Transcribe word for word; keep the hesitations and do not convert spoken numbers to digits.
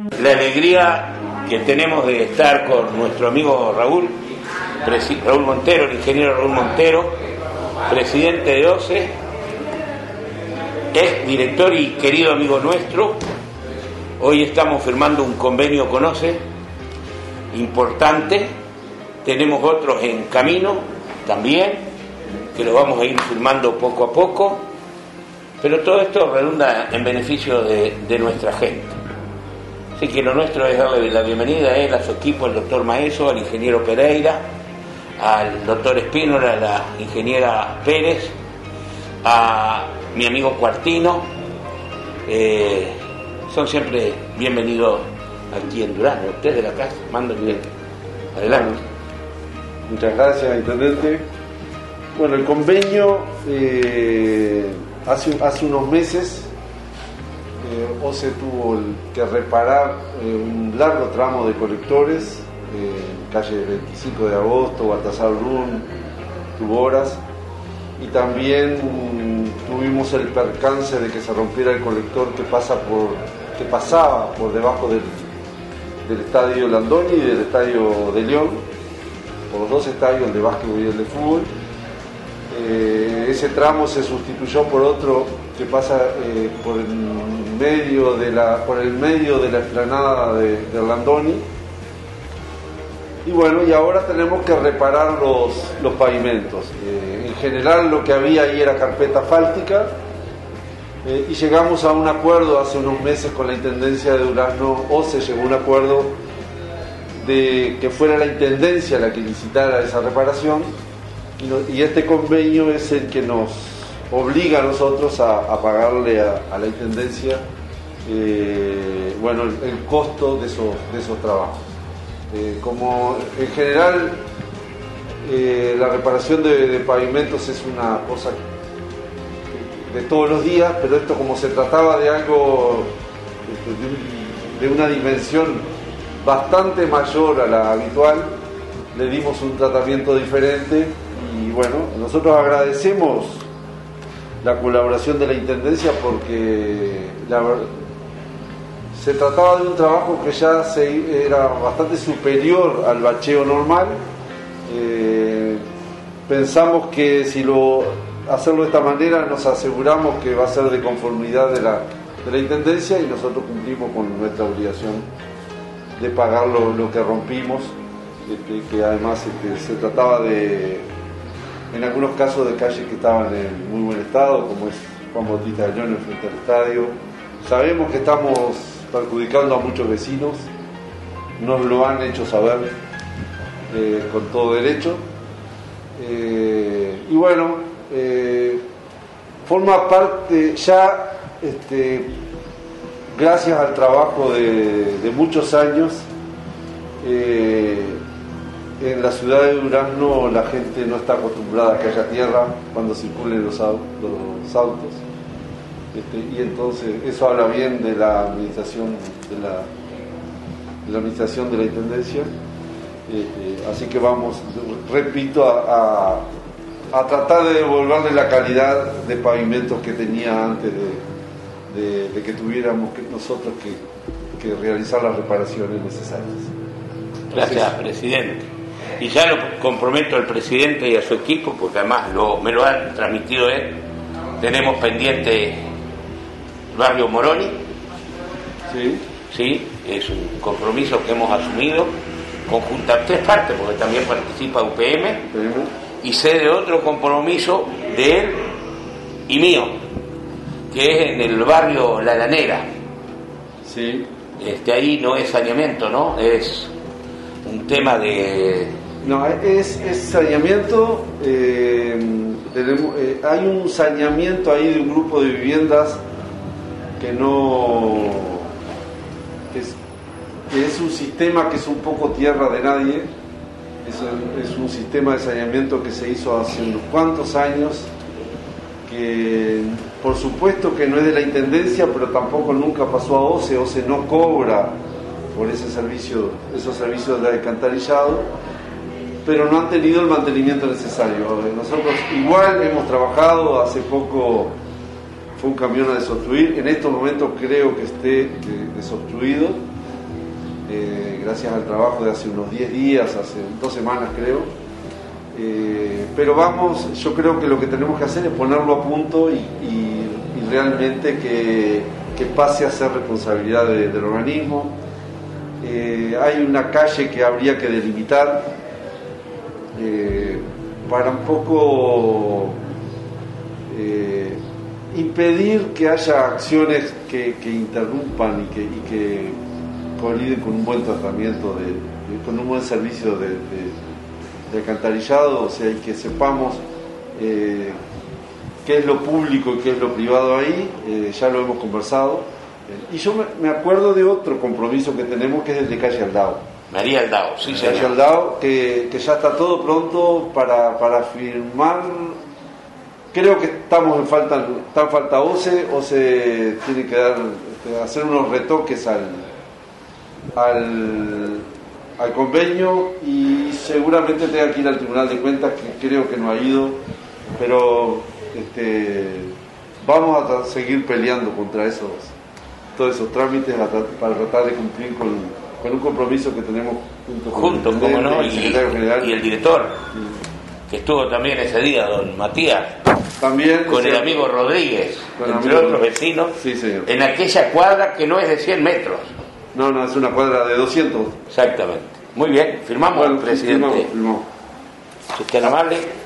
La alegría que tenemos de estar con nuestro amigo Raúl, Raúl Montero, el ingeniero Raúl Montero, presidente de O C E, es director y querido amigo nuestro. Hoy estamos firmando un convenio con O C E importante, tenemos otros en camino también, que lo vamos a ir firmando poco a poco, pero todo esto redunda en beneficio de, de nuestra gente. Así que lo nuestro es darle la bienvenida a él, a su equipo, al doctor Maeso, al ingeniero Pereira, al doctor Espínola, a la ingeniera Pérez, a mi amigo Cuartino. Eh, son siempre bienvenidos aquí en Durazno. Usted de la casa, mando bien. Adelante. Muchas gracias, intendente. Bueno, el convenio eh, hace, hace unos meses eh, O C E tuvo que reparar eh, un largo tramo de colectores, eh, calle veinticinco de agosto, Baltasar Brun, Tuboras, y también mm, tuvimos el percance de que se rompiera el colector que pasa por que pasaba por debajo del, del estadio Landoni y del estadio de León, por los dos estadios, el de básquetbol y el de fútbol. Eh, ese tramo se sustituyó por otro que pasa eh, por el medio de la por el medio de la explanada de, de Landoni. Y bueno, y ahora tenemos que reparar los, los pavimentos. Eh, en general lo que había ahí era carpeta asfáltica, eh, y llegamos a un acuerdo hace unos meses con la Intendencia de Durazno. O C E llegó a un acuerdo de que fuera la Intendencia la que licitara esa reparación, y, no, y este convenio es el que nos obliga a nosotros a, a pagarle a, a la Intendencia eh, bueno, el, el costo de esos, de esos trabajos. Eh, como en general eh, la reparación de, de pavimentos es una cosa de todos los días, pero esto, como se trataba de algo de, de una dimensión bastante mayor a la habitual, le dimos un tratamiento diferente. Y bueno, nosotros agradecemos la colaboración de la Intendencia porque la verdad se trataba de un trabajo que ya se, era bastante superior al bacheo normal. Eh, pensamos que si lo hacerlo de esta manera nos aseguramos que va a ser de conformidad de la, de la Intendencia, y nosotros cumplimos con nuestra obligación de pagar lo, lo que rompimos, este, que además este, se trataba de, en algunos casos, de calles que estaban en muy buen estado, como es Juan Bautista de León frente al estadio. Sabemos que estamos perjudicando a muchos vecinos, nos lo han hecho saber eh, con todo derecho, eh, y bueno, eh, forma parte ya, este, gracias al trabajo de, de muchos años, eh, en la ciudad de Durazno la gente no está acostumbrada a que haya tierra cuando circulen los, los autos. Este, y entonces eso habla bien de la administración de la, de la administración de la Intendencia. Este, así que vamos, repito, a, a, a tratar de devolverle la calidad de pavimentos que tenía antes de, de, de que tuviéramos que nosotros que, que realizar las reparaciones necesarias. Gracias, entonces, presidente. Y ya lo comprometo al presidente y a su equipo, porque además lo, me lo ha transmitido él. Tenemos pendiente Barrio Moroni, sí. sí, es un compromiso que hemos asumido conjuntamente, tres partes, porque también participa U P M, sí. Y sé de otro compromiso de él y mío, que es en el barrio La Lanera. Sí. Este, ahí no es saneamiento, ¿no? Es un tema de... No, es, es saneamiento, eh, tenemos, eh, hay un saneamiento ahí de un grupo de viviendas que no que es, que es un sistema que es un poco tierra de nadie. Es, es un sistema de saneamiento que se hizo hace unos cuantos años, que por supuesto que no es de la Intendencia, pero tampoco nunca pasó a O C E. O C E no cobra por ese servicio, esos servicios de alcantarillado, pero no han tenido el mantenimiento necesario. Nosotros igual hemos trabajado, hace poco fue un camión a desobstruir, en estos momentos creo que esté desobstruido, eh, gracias al trabajo de hace unos diez días, hace dos semanas creo. Eh, pero vamos, yo creo que lo que tenemos que hacer es ponerlo a punto y, y, y realmente que, que pase a ser responsabilidad de, del organismo. Eh, hay una calle que habría que delimitar eh, para un poco eh, impedir que haya acciones que, que interrumpan y que, y que coliden con un buen tratamiento, de, de, con un buen servicio de, de de alcantarillado, o sea, y que sepamos eh, qué es lo público y qué es lo privado ahí, eh, ya lo hemos conversado. Eh, y yo me, me acuerdo de otro compromiso que tenemos, que es el de Calle Aldao. María Aldao, sí, señor. Calle Aldao, que, que ya está todo pronto para, para firmar. Creo que estamos en falta, está en falta O C E, O C E tiene que dar, hacer unos retoques al al al convenio y seguramente tenga que ir al Tribunal de Cuentas, que creo que no ha ido, pero este, vamos a seguir peleando contra esos todos esos trámites para tratar de cumplir con, con un compromiso que tenemos junto con junto, el, como no, el secretario y, general y el director, sí, que estuvo también ese día, don Matías, también con el amigo Rodríguez, con entre amigo, otros vecinos, sí, señor, en aquella cuadra que no es de cien metros. No, no, es una cuadra de doscientos. Exactamente. Muy bien, firmamos, bueno, presidente. Firmamos, firmamos. Si usted es amable.